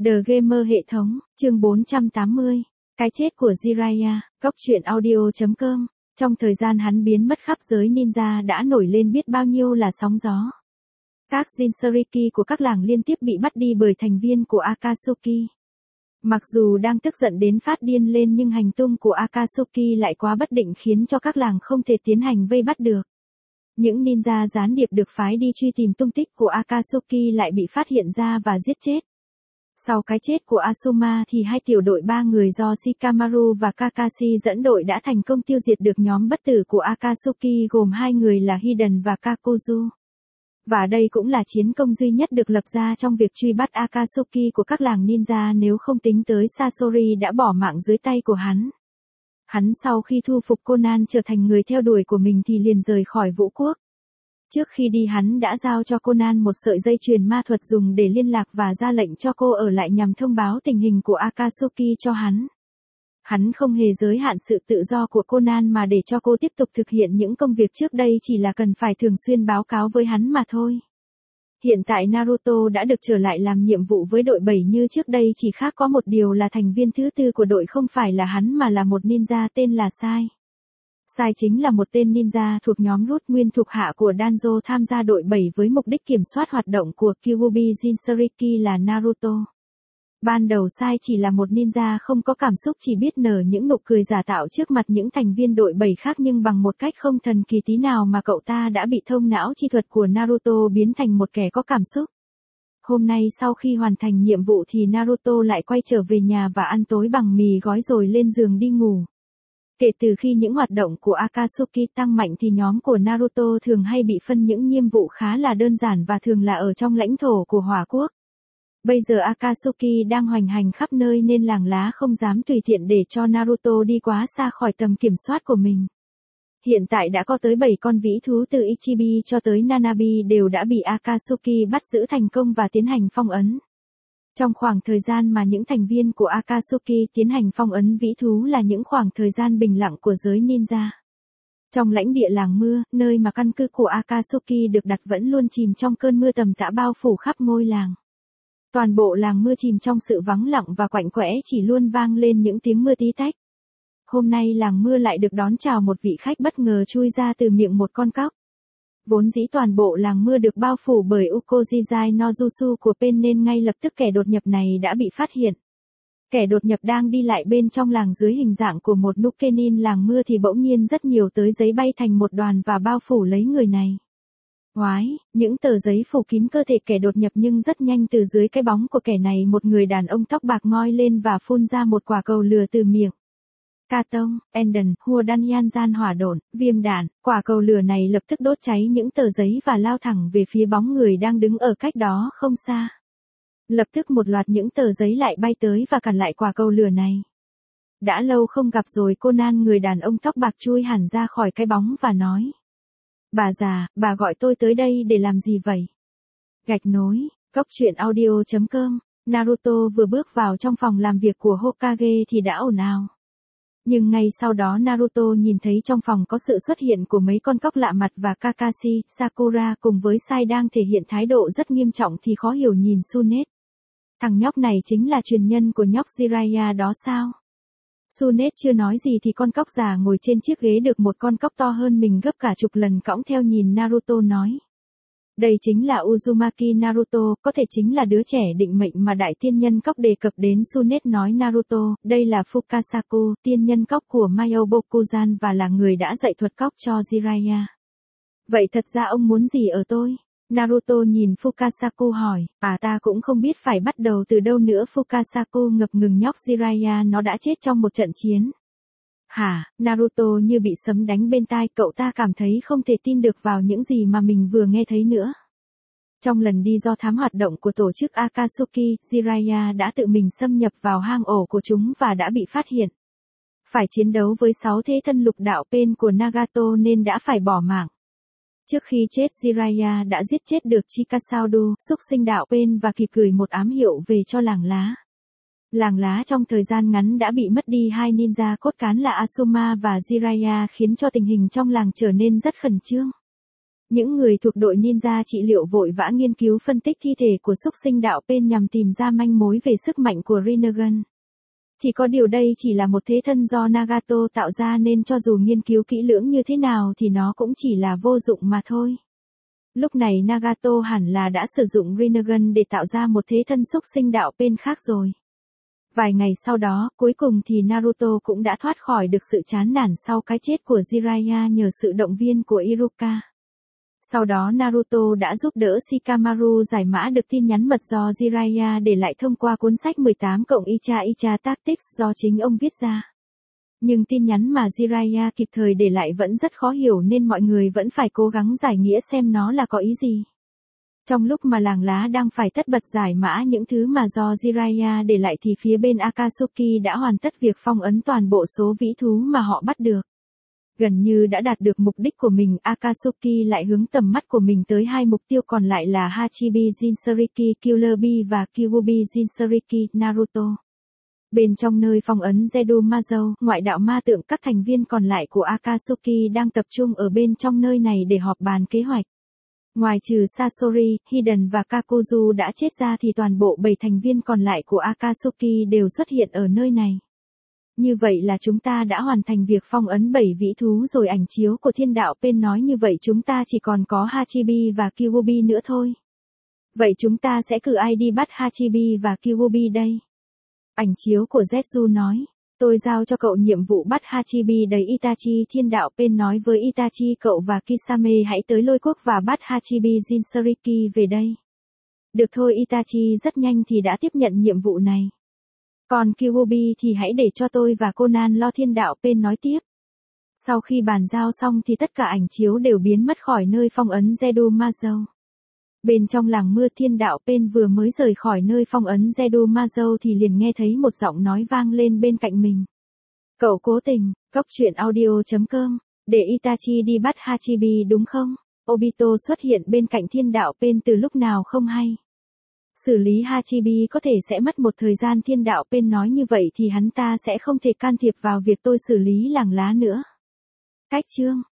The Gamer hệ thống, chương 480. Cái chết của Jiraiya, góc truyện audio.com. Trong thời gian hắn biến mất khắp giới ninja đã nổi lên biết bao nhiêu là sóng gió. Các Jinchuriki của các làng liên tiếp bị bắt đi bởi thành viên của Akatsuki. Mặc dù đang tức giận đến phát điên lên nhưng hành tung của Akatsuki lại quá bất định khiến cho các làng không thể tiến hành vây bắt được. Những ninja gián điệp được phái đi truy tìm tung tích của Akatsuki lại bị phát hiện ra và giết chết. Sau cái chết của Asuma thì hai tiểu đội 3 người do Shikamaru và Kakashi dẫn đội đã thành công tiêu diệt được nhóm bất tử của Akatsuki gồm 2 người là Hiden và Kakuzu. Và đây cũng là chiến công duy nhất được lập ra trong việc truy bắt Akatsuki của các làng ninja nếu không tính tới Sasori đã bỏ mạng dưới tay của hắn. Hắn sau khi thu phục Conan trở thành người theo đuổi của mình thì liền rời khỏi vũ quốc. Trước khi đi hắn đã giao cho Conan một sợi dây chuyền ma thuật dùng để liên lạc và ra lệnh cho cô ở lại nhằm thông báo tình hình của Akatsuki cho hắn. Hắn không hề giới hạn sự tự do của Conan mà để cho cô tiếp tục thực hiện những công việc trước đây chỉ là cần phải thường xuyên báo cáo với hắn mà thôi. Hiện tại Naruto đã được trở lại làm nhiệm vụ với đội 7 như trước đây chỉ khác có một điều là thành viên thứ tư của đội không phải là hắn mà là một ninja tên là Sai. Sai chính là một tên ninja thuộc nhóm Root nguyên thuộc hạ của Danzo tham gia đội 7 với mục đích kiểm soát hoạt động của Kyuubi Jinchuriki là Naruto. Ban đầu Sai chỉ là một ninja không có cảm xúc chỉ biết nở những nụ cười giả tạo trước mặt những thành viên đội 7 khác nhưng bằng một cách không thần kỳ tí nào mà cậu ta đã bị thông não chi thuật của Naruto biến thành một kẻ có cảm xúc. Hôm nay sau khi hoàn thành nhiệm vụ thì Naruto lại quay trở về nhà và ăn tối bằng mì gói rồi lên giường đi ngủ. Kể từ khi những hoạt động của Akatsuki tăng mạnh thì nhóm của Naruto thường hay bị phân những nhiệm vụ khá là đơn giản và thường là ở trong lãnh thổ của Hỏa Quốc. Bây giờ Akatsuki đang hoành hành khắp nơi nên làng lá không dám tùy tiện để cho Naruto đi quá xa khỏi tầm kiểm soát của mình. Hiện tại đã có tới 7 con vĩ thú từ Ichibi cho tới Nanabi đều đã bị Akatsuki bắt giữ thành công và tiến hành phong ấn. Trong khoảng thời gian mà những thành viên của Akatsuki tiến hành phong ấn vĩ thú là những khoảng thời gian bình lặng của giới ninja. Trong lãnh địa làng mưa, nơi mà căn cứ của Akatsuki được đặt vẫn luôn chìm trong cơn mưa tầm tã bao phủ khắp ngôi làng. Toàn bộ làng mưa chìm trong sự vắng lặng và quạnh quẽ chỉ luôn vang lên những tiếng mưa tí tách. Hôm nay làng mưa lại được đón chào một vị khách bất ngờ chui ra từ miệng một con cóc. Vốn dĩ toàn bộ làng mưa được bao phủ bởi Ukozizai no Jutsu của Pen nên ngay lập tức kẻ đột nhập này đã bị phát hiện. Kẻ đột nhập đang đi lại bên trong làng dưới hình dạng của một Nukenin làng mưa thì bỗng nhiên rất nhiều tớ giấy bay thành một đoàn và bao phủ lấy người này. Oái, những tờ giấy phủ kín cơ thể kẻ đột nhập nhưng rất nhanh từ dưới cái bóng của kẻ này một người đàn ông tóc bạc ngoi lên và phun ra một quả cầu lửa từ miệng. Katong, Enden, Hua Đan Yan Gian hỏa độn, viêm đạn, quả cầu lửa này lập tức đốt cháy những tờ giấy và lao thẳng về phía bóng người đang đứng ở cách đó không xa. Lập tức một loạt những tờ giấy lại bay tới và cản lại quả cầu lửa này. Đã lâu không gặp rồi Conan người đàn ông tóc bạc chui hẳn ra khỏi cái bóng và nói. Bà già, bà gọi tôi tới đây để làm gì vậy? Gạch nối, góc truyện audio.com, Naruto vừa bước vào trong phòng làm việc của Hokage thì đã ồn ào. Nhưng ngay sau đó Naruto nhìn thấy trong phòng có sự xuất hiện của mấy con cóc lạ mặt và Kakashi, Sakura cùng với Sai đang thể hiện thái độ rất nghiêm trọng thì khó hiểu nhìn Tsunade. Thằng nhóc này chính là truyền nhân của nhóc Jiraiya đó sao? Tsunade chưa nói gì thì con cóc già ngồi trên chiếc ghế được một con cóc to hơn mình gấp cả chục lần cõng theo nhìn Naruto nói. Đây chính là Uzumaki Naruto, có thể chính là đứa trẻ định mệnh mà đại tiên nhân cóc đề cập đến. Tsunade nói Naruto, đây là Fukasaku, tiên nhân cóc của Myobokuzan và là người đã dạy thuật cóc cho Jiraiya. Vậy thật ra ông muốn gì ở tôi? Naruto nhìn Fukasaku hỏi, ta cũng không biết phải bắt đầu từ đâu nữa. Fukasaku ngập ngừng nhóc Jiraiya nó đã chết trong một trận chiến. Hả, Naruto như bị sấm đánh bên tai cậu ta cảm thấy không thể tin được vào những gì mà mình vừa nghe thấy nữa. Trong lần đi do thám hoạt động của tổ chức Akatsuki, Jiraiya đã tự mình xâm nhập vào hang ổ của chúng và đã bị phát hiện. Phải chiến đấu với 6 thế thân lục đạo Pen của Nagato nên đã phải bỏ mạng. Trước khi chết Jiraiya đã giết chết được Chikasaudu, xúc sinh đạo Pen và kịp gửi một ám hiệu về cho làng lá. Làng lá trong thời gian ngắn đã bị mất đi 2 ninja cốt cán là Asuma và Jiraiya khiến cho tình hình trong làng trở nên rất khẩn trương. Những người thuộc đội ninja trị liệu vội vã nghiên cứu phân tích thi thể của súc sinh đạo Pain nhằm tìm ra manh mối về sức mạnh của Rinnegan. Chỉ có điều đây chỉ là một thế thân do Nagato tạo ra nên cho dù nghiên cứu kỹ lưỡng như thế nào thì nó cũng chỉ là vô dụng mà thôi. Lúc này Nagato hẳn là đã sử dụng Rinnegan để tạo ra một thế thân súc sinh đạo Pain khác rồi. Vài ngày sau đó, cuối cùng thì Naruto cũng đã thoát khỏi được sự chán nản sau cái chết của Jiraiya nhờ sự động viên của Iruka. Sau đó Naruto đã giúp đỡ Shikamaru giải mã được tin nhắn mật do Jiraiya để lại thông qua cuốn sách 18+Icha Tactics do chính ông viết ra. Nhưng tin nhắn mà Jiraiya kịp thời để lại vẫn rất khó hiểu nên mọi người vẫn phải cố gắng giải nghĩa xem nó là có ý gì. Trong lúc mà làng lá đang phải tất bật giải mã những thứ mà do Jiraiya để lại thì phía bên Akatsuki đã hoàn tất việc phong ấn toàn bộ số vĩ thú mà họ bắt được. Gần như đã đạt được mục đích của mình, Akatsuki lại hướng tầm mắt của mình tới hai mục tiêu còn lại là Hachibi Jinchuriki Killer Bee và Kyuubi Jinchuriki Naruto. Bên trong nơi phong ấn Zedu Mazo, ngoại đạo ma tượng các thành viên còn lại của Akatsuki đang tập trung ở bên trong nơi này để họp bàn kế hoạch. Ngoài trừ Sasori, Hiden và Kakuzu đã chết ra thì toàn bộ 7 thành viên còn lại của Akatsuki đều xuất hiện ở nơi này. Như vậy là chúng ta đã hoàn thành việc phong ấn 7 vĩ thú rồi. Ảnh chiếu của thiên đạo Pain nói như vậy chúng ta chỉ còn có Hachibi và Kyuubi nữa thôi. Vậy chúng ta sẽ cử ai đi bắt Hachibi và Kyuubi đây? Ảnh chiếu của Zetsu nói. Tôi giao cho cậu nhiệm vụ bắt Hachibi đấy Itachi. Thiên đạo Pain nói với Itachi cậu và Kisame hãy tới Lôi Quốc và bắt Hachibi Jinchuriki về đây. Được thôi, Itachi rất nhanh thì đã tiếp nhận nhiệm vụ này. Còn Kyuubi thì hãy để cho tôi và Conan lo, thiên đạo Pain nói tiếp. Sau khi bàn giao xong thì tất cả ảnh chiếu đều biến mất khỏi nơi phong ấn Zedu Mazo. Bên trong làng mưa, thiên đạo Pain vừa mới rời khỏi nơi phong ấn Zedu Mazo thì liền nghe thấy một giọng nói vang lên bên cạnh mình. Cậu cố tình, gocchuyenaudio.com, để Itachi đi bắt Hachibi đúng không? Obito xuất hiện bên cạnh thiên đạo Pain từ lúc nào không hay. Xử lý Hachibi có thể sẽ mất một thời gian, thiên đạo Pain nói như vậy thì hắn ta sẽ không thể can thiệp vào việc tôi xử lý làng lá nữa. Cách chương